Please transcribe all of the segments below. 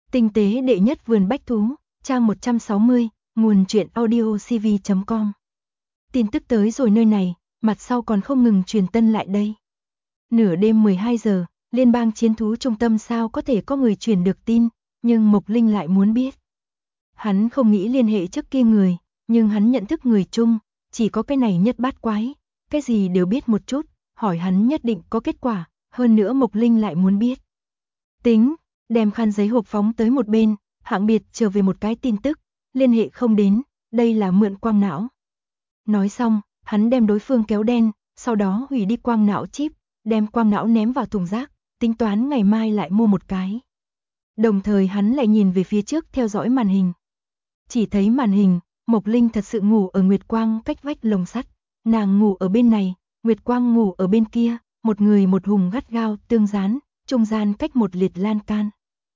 Tinh tế đệ nhất vườn bách thú, trang 160, nguồn truyện audiocv.com. Tin tức tới rồi nơi này, mặt sau còn không ngừng truyền tân lại đây. Nửa đêm 12 giờ, liên bang chiến thú trung tâm sao có thể có người truyền được tin, nhưng Mộc Linh lại muốn biết. Hắn không nghĩ liên hệ trước kia người, nhưng hắn nhận thức người chung, chỉ có cái này nhất bát quái, cái gì đều biết một chút, hỏi hắn nhất định có kết quả, hơn nữa Mộc Linh lại muốn biết. Tính, đem khăn giấy hộp phóng tới một bên, Hạng Biệt trở về một cái tin tức, liên hệ không đến, đây là mượn quang não. Nói xong, hắn đem đối phương kéo đen, sau đó hủy đi quang não chip, đem quang não ném vào thùng rác, tính toán ngày mai lại mua một cái. Đồng thời hắn lại nhìn về phía trước theo dõi màn hình. Chỉ thấy màn hình, Mộc Linh thật sự ngủ ở Nguyệt Quang cách vách lồng sắt, nàng ngủ ở bên này, Nguyệt Quang ngủ ở bên kia, một người một hùng gắt gao tương dán, trung gian cách một liệt lan can.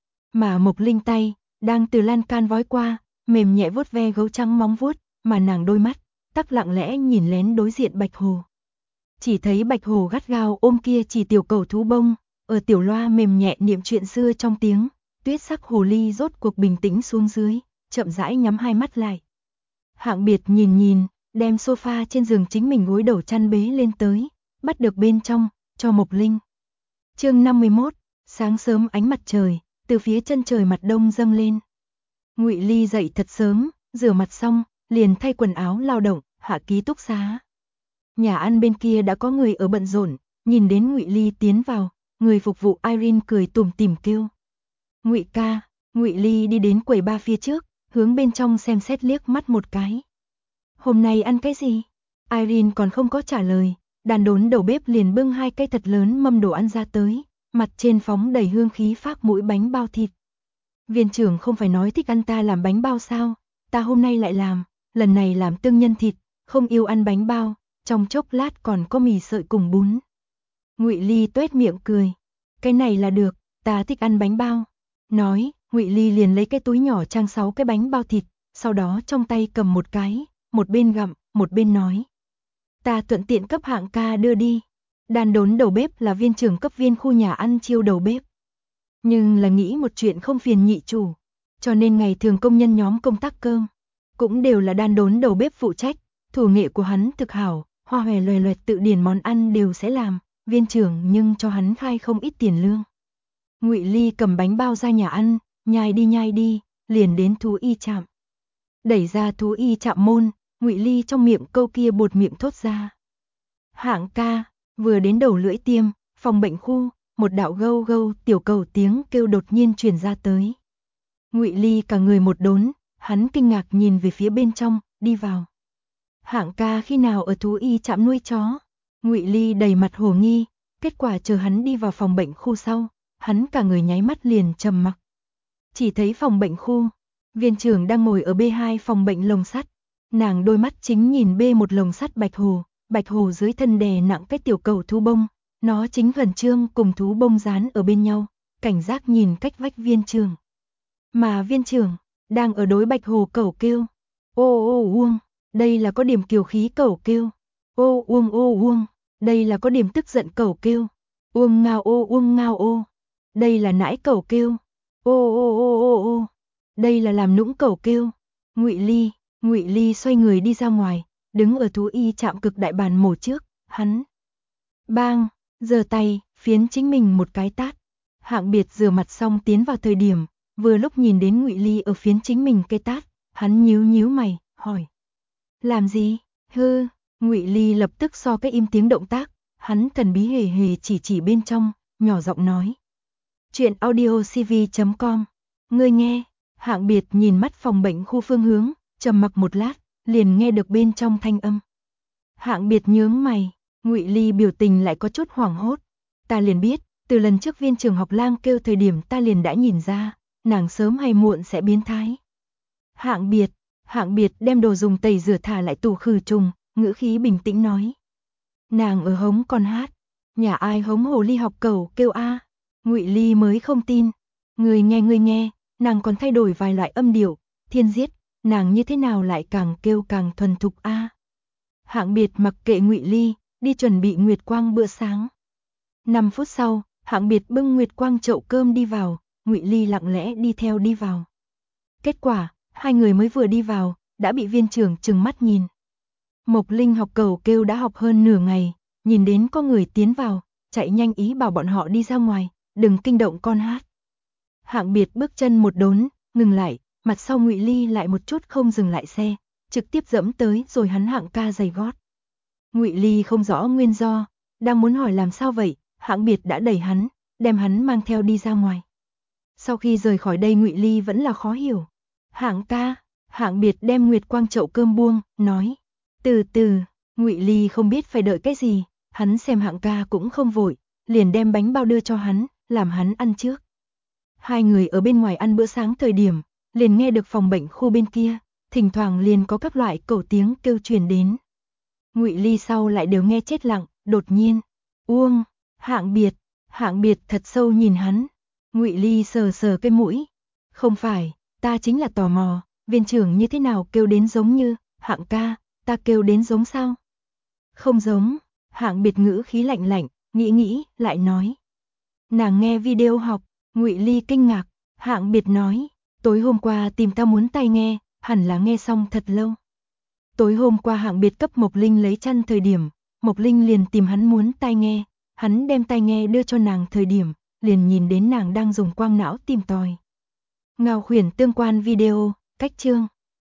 Mà Mộc Linh tay đang từ lan can vói qua, mềm nhẹ vuốt ve gấu trắng móng vuốt, mà nàng đôi mắt tắc lặng lẽ nhìn lén đối diện Bạch Hồ. Chỉ thấy Bạch Hồ gắt gao ôm kia chỉ tiểu cầu thú bông, ở tiểu loa mềm nhẹ niệm chuyện xưa trong tiếng, tuyết sắc hồ ly rốt cuộc bình tĩnh xuống dưới, chậm rãi nhắm hai mắt lại. Hạng Biệt nhìn, đem sofa trên giường chính mình gối đầu chăn bế lên tới, bắt được bên trong, cho Mộc Linh. Chương 51, sáng sớm ánh mặt trời từ phía chân trời mặt đông dâng lên. Ngụy Ly dậy thật sớm, rửa mặt xong, liền thay quần áo lao động, hạ ký túc xá. Nhà ăn bên kia đã có người ở bận rộn, nhìn đến Ngụy Ly tiến vào, người phục vụ Irene cười tủm tỉm kêu: "Ngụy ca." Ngụy Ly đi đến quầy bar phía trước, hướng bên trong xem xét liếc mắt một cái. "Hôm nay ăn cái gì?" Irene còn không có trả lời, đàn đốn đầu bếp liền bưng hai cái thật lớn mâm đồ ăn ra tới, mặt trên phóng đầy hương khí phác mũi bánh bao thịt. "Viên trưởng không phải nói thích ăn ta làm bánh bao sao, ta hôm nay lại làm, lần này làm tương nhân thịt, không yêu ăn bánh bao, trong chốc lát còn có mì sợi cùng bún." Ngụy Ly tuét miệng cười, "Cái này là được, ta thích ăn bánh bao." Nói, Ngụy Ly liền lấy cái túi nhỏ trang 6 cái bánh bao thịt, sau đó trong tay cầm một cái, một bên gặm, một bên nói: "Ta thuận tiện cấp Hạng ca đưa đi." Đàn đốn đầu bếp là viên trưởng cấp viên khu nhà ăn chiêu đầu bếp. Nhưng là nghĩ một chuyện không phiền nhị chủ, cho nên ngày thường công nhân nhóm công tác cơm cũng đều là đàn đốn đầu bếp phụ trách, thủ nghệ của hắn thực hảo, hoa hòe loè loẹt tự điển món ăn đều sẽ làm, viên trưởng nhưng cho hắn khai không ít tiền lương. Ngụy Ly cầm bánh bao ra nhà ăn, nhai đi, liền đến thú y trạm. Đẩy ra thú y trạm môn, Ngụy Ly trong miệng câu kia buột miệng thốt ra: "Hạng ca." Vừa đến đầu lưỡi tiêm, phòng bệnh khu, một đạo gâu gâu tiểu cầu tiếng kêu đột nhiên truyền ra tới. Ngụy Ly cả người một đốn, hắn kinh ngạc nhìn về phía bên trong, đi vào. "Hạng ca khi nào ở thú y trạm nuôi chó?" Ngụy Ly đầy mặt hồ nghi, kết quả chờ hắn đi vào phòng bệnh khu sau, hắn cả người nháy mắt liền trầm mặc. Chỉ thấy phòng bệnh khu, viên trưởng đang ngồi ở B2 phòng bệnh lồng sắt, nàng đôi mắt chính nhìn B1 lồng sắt Bạch Hồ dưới thân đè nặng cái tiểu cầu thú bông, nó chính khẩn trương cùng thú bông dán ở bên nhau, cảnh giác nhìn cách vách viên trưởng. Mà viên trưởng đang ở đối Bạch Hồ cẩu kêu: "Ô ô uông." Đây là có điểm kiều khí cẩu kêu. "Ô uông." Đây là có điểm tức giận cẩu kêu. "Uông ngao ô." Đây là nãi cẩu kêu. Ô. Đây là làm nũng cẩu kêu. Ngụy Ly xoay người đi ra ngoài, đứng ở thú y trạm cực đại bàn mổ trước, hắn bang, giơ tay, phiến chính mình một cái tát. Hạng Biệt rửa mặt xong tiến vào thời điểm, vừa lúc nhìn đến Ngụy Ly ở phiến chính mình cái tát, hắn nhíu mày, hỏi: "Làm gì?" "Hư." Ngụy Ly lập tức so cái im tiếng động tác, hắn thần bí hề chỉ bên trong, nhỏ giọng nói: "Chuyện audiocv.com, ngươi nghe." Hạng Biệt nhìn mắt phòng bệnh khu phương hướng, trầm mặc một lát, liền nghe được bên trong thanh âm. Hạng Biệt nhướng mày, Ngụy Ly biểu tình lại có chút hoảng hốt. "Ta liền biết, từ lần trước viên trường học lang kêu thời điểm ta liền đã nhìn ra, nàng sớm hay muộn sẽ biến thái." Hạng Biệt đem đồ dùng tẩy rửa thả lại tủ khử trùng, ngữ khí bình tĩnh nói: "Nàng ở hống con hát." "Nhà ai hống hồ ly học cẩu kêu a?" Ngụy Ly mới không tin. Người nghe, nàng còn thay đổi vài loại âm điệu, thiên giết, nàng như thế nào lại càng kêu càng thuần thục a? Hạng Biệt mặc kệ Ngụy Ly, đi chuẩn bị Nguyệt Quang bữa sáng. 5 phút sau, Hạng Biệt bưng Nguyệt Quang chậu cơm đi vào, Ngụy Ly lặng lẽ đi theo đi vào. Kết quả, hai người mới vừa đi vào, đã bị viên trưởng trừng mắt nhìn. Mộc Linh học cầu kêu đã học hơn nửa ngày, nhìn đến có người tiến vào, chạy nhanh ý bảo bọn họ đi ra ngoài, đừng kinh động con hát. Hạng Biệt bước chân một đốn, ngừng lại, mặt sau Ngụy Ly lại một chút không dừng lại xe, trực tiếp dẫm tới rồi hắn Hạng ca giày gót. Ngụy Ly không rõ nguyên do, đang muốn hỏi làm sao vậy, Hạng Biệt đã đẩy hắn, đem hắn mang theo đi ra ngoài. Sau khi rời khỏi đây Ngụy Ly vẫn là khó hiểu. Hạng ca, Hạng Biệt đem nguyệt quang chậu cơm buông, nói. Từ từ, Ngụy Ly không biết phải đợi cái gì, hắn xem Hạng ca cũng không vội, liền đem bánh bao đưa cho hắn, làm hắn ăn trước. Hai người ở bên ngoài ăn bữa sáng thời điểm, liền nghe được phòng bệnh khu bên kia, thỉnh thoảng liền có các loại cẩu tiếng kêu truyền đến. Ngụy Ly sau lại đều nghe chết lặng, đột nhiên, Uông, Hạng Biệt thật sâu nhìn hắn. Ngụy Ly sờ sờ cái mũi. Không phải, ta chính là tò mò, viên trưởng như thế nào kêu đến giống như, Hạng ca, ta kêu đến giống sao? Không giống, Hạng Biệt ngữ khí lạnh lạnh, nghĩ, lại nói. Nàng nghe video học, Ngụy Ly kinh ngạc, Hạng Biệt nói, tối hôm qua tìm ta muốn tai nghe, hẳn là nghe xong thật lâu. Tối hôm qua Hạng Biệt cấp Mộc Linh lấy chăn thời điểm, Mộc Linh liền tìm hắn muốn tai nghe, hắn đem tai nghe đưa cho nàng thời điểm, liền nhìn đến nàng đang dùng quang não tìm tòi. Ngao Khuyển tương quan video, cách chương